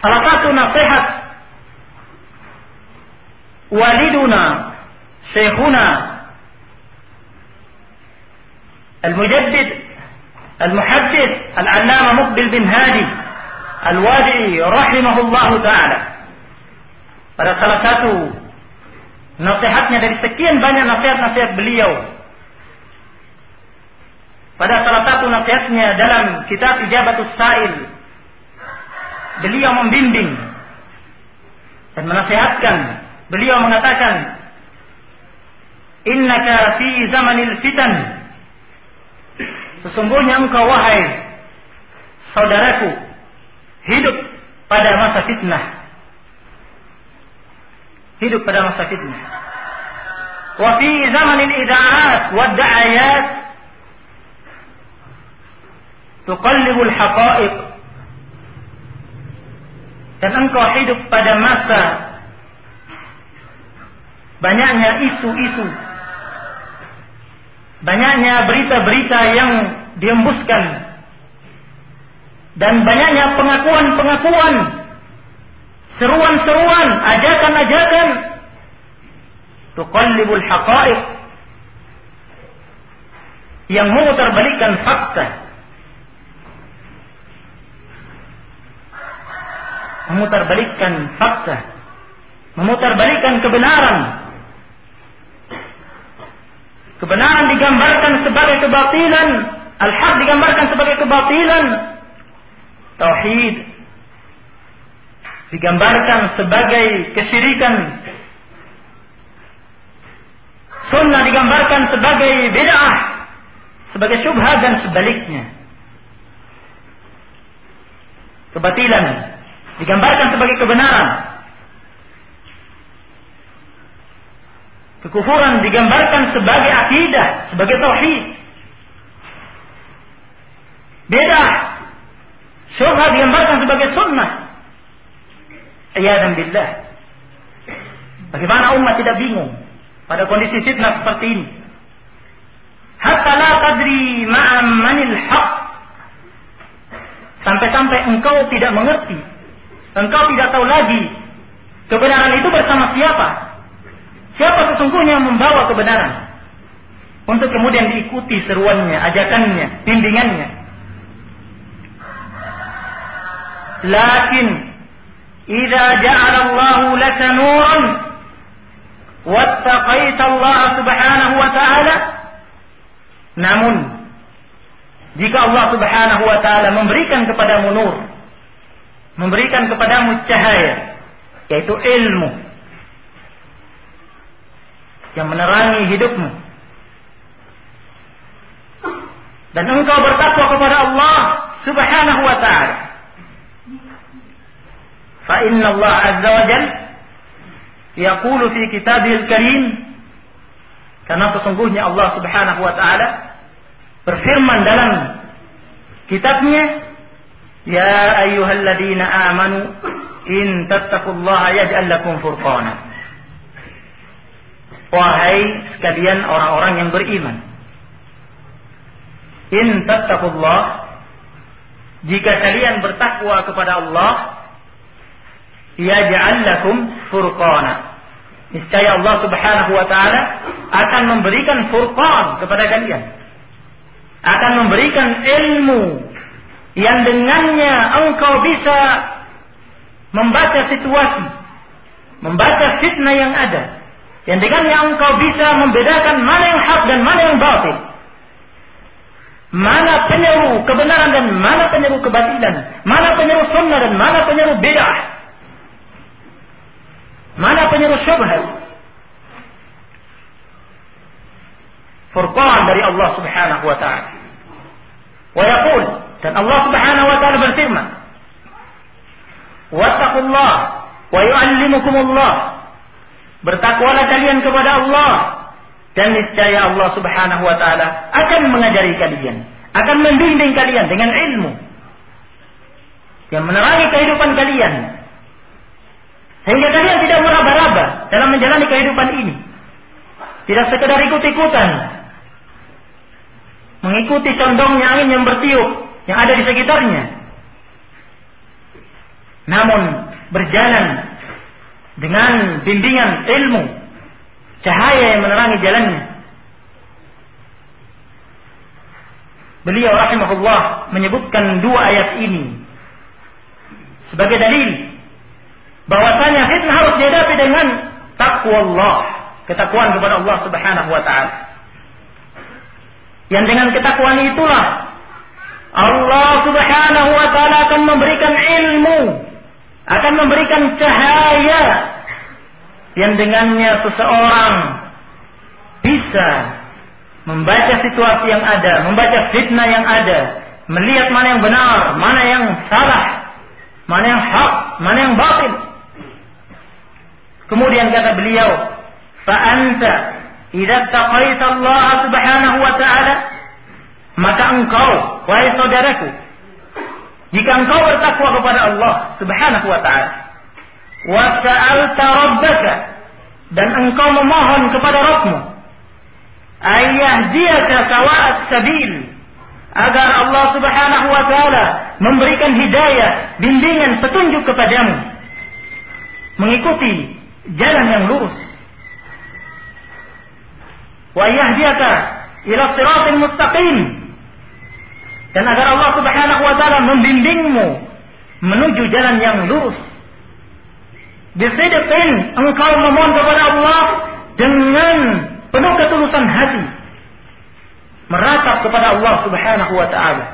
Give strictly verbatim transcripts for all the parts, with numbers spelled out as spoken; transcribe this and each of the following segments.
salah satu nasihat waliduna syekhuna al-mujaddid al-muhaddits al-allamah Muqbil bin Hadi al-Wadi'i rahimahullahu ta'ala. Pada salah satu nasihatnya dari sekian banyak nasihat-nasihat beliau, pada salah satu nasihatnya dalam kitab Ijabatus Sa'il, beliau membimbing dan menasihatkan. Beliau mengatakan, innaka fi zamanil fitan, sesungguhnya engkau wahai saudaraku hidup pada masa fitnah. Hidup pada masa fitnah. Wa fi zamanil ida'at wa da'ayat tuqallibul haqa'iq. Dan engkau hidup pada masa banyaknya isu-isu, banyaknya berita-berita yang dihembuskan, dan banyaknya pengakuan-pengakuan, seruan-seruan, ajakan-ajakan, tuqallibul haqa'iq, yang memutarbalikkan fakta, memutarbalikkan fakta, memutarbalikkan kebenaran. Kebenaran digambarkan sebagai kebatilan, al-haq digambarkan sebagai kebatilan, tauhid digambarkan sebagai kesyirikan, sunnah digambarkan sebagai bid'ah, sebagai syubhat dan sebaliknya. Kebatilan digambarkan sebagai kebenaran, kekufuran digambarkan sebagai akidah, sebagai tauhid. Bid'ah, syubhat digambarkan sebagai sunnah. Iyadzan billah. Bagaimana umat tidak bingung pada kondisi fitnah seperti ini? Hatta la tadri ma'a manil haq. Sampai-sampai engkau tidak mengerti, engkau tidak tahu lagi kebenaran itu bersama siapa. Siapa sesungguhnya yang membawa kebenaran, untuk kemudian diikuti seruannya, ajakannya, bimbingannya. Lakin idza ja'ala Allahu laka nuran wattaqaita Allah Subhanahu wa ta'ala, namun jika Allah Subhanahu wa ta'ala memberikan kepadamu nur, memberikan kepadamu cahaya, yaitu ilmu yang menerangi hidupmu, dan engkau bertakwa kepada Allah Subhanahu wa ta'ala, fa inna Allah azza wa jalla yaqulu fi kitabihil karim, karena sesungguhnya Allah Subhanahu wa ta'ala berfirman dalam kitabnya, ya ayyuhalladzina amanu in tattaqullaha yaj'al lakum furqana. Wahai sekalian orang-orang yang beriman, in tattaqullah, jika kalian bertakwa kepada Allah, yaj'al lakum furqana, niscaya Allah Subhanahu wa ta'ala akan memberikan furqan kepada kalian, akan memberikan ilmu yang dengannya engkau bisa membaca situasi, membaca fitnah yang ada, yang dengannya engkau bisa membedakan mana yang hak dan mana yang batil, mana penyeru kebenaran dan mana penyeru kebatilan, mana penyeru sunnah dan mana penyeru bid'ah, mana penyeru syubhat. Furqan dari Allah Subhanahu wa ta'ala. Wa yaqul, dan Allah Subhanahu wa ta'ala berfirman, wattaqullah wa yu'allimukumullah, bertakwalah kalian kepada Allah, dan niscaya Allah Subhanahu wa ta'ala akan mengajari kalian, akan membimbing kalian dengan ilmu yang menerangi kehidupan kalian, sehingga kalian tidak meraba-raba dalam menjalani kehidupan ini, tidak sekedar ikut-ikutan, mengikuti condongnya angin yang bertiup yang ada di sekitarnya. namun berjalan dengan bimbingan ilmu, cahaya yang menerangi jalannya. Beliau rahimahullah menyebutkan dua ayat ini sebagai dalil bahwasanya fitnah harus dihadapi dengan takwa Allah, ketakwaan kepada Allah Subhanahu wa taala. Yang dengan ketakwaan itulah Allah Subhanahu wa taala akan memberikan ilmu, akan memberikan cahaya yang dengannya seseorang bisa membaca situasi yang ada, membaca fitnah yang ada, melihat mana yang benar, mana yang salah, mana yang hak, mana yang batil. Kemudian kata beliau, fa anta idza taqaita Allah Subhanahu wa taala, maka engkau wahai saudaraku, jika engkau bertakwa kepada Allah Subhanahu wa taala, wa sa'alta rabbaka, dan engkau memohon kepada Rabbmu, ayyahdiyaka sawa'at sabil, agar Allah Subhanahu wa taala memberikan hidayah, bimbingan, petunjuk kepadamu mengikuti jalan yang lurus. Wa yahdiyaka ila siratal mustaqim, dan agar Allah Subhanahu wa taala membimbingmu menuju jalan yang lurus. Bisidqin, engkau memohon kepada Allah dengan penuh ketulusan hati, meratap kepada Allah Subhanahu wa taala.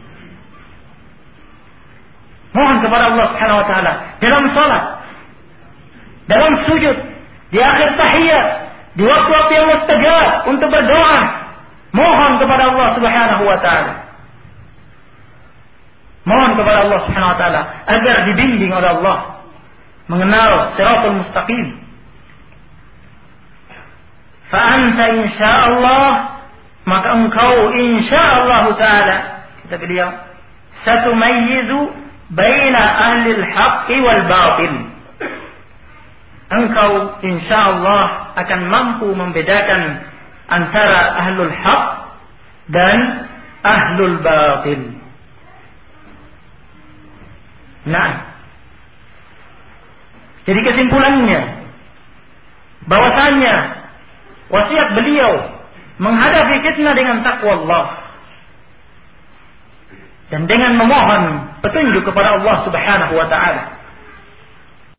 Mohon kepada Allah Subhanahu wa taala dalam salat, dalam sujud, di akhir tahiyat, di waktu-waktu yang mustajab untuk berdoa, mohon kepada Allah Subhanahu wa taala. Mohon kepada Allah Subhanahu wa taala agar dibimbing oleh Allah mengenal siratal mustaqim. Fa anta insyaallah, maka engkau insyaallah taala, kata beliau, satumayyizu baina ahli al-haqq wal batil. Engkau insyaallah akan mampu membedakan antara ahlul haq dan ahlul batil. Nah, jadi kesimpulannya bahwasanya wasiat beliau menghadapi fitnah dengan takwa Allah dan dengan memohon petunjuk kepada Allah Subhanahu wa taala.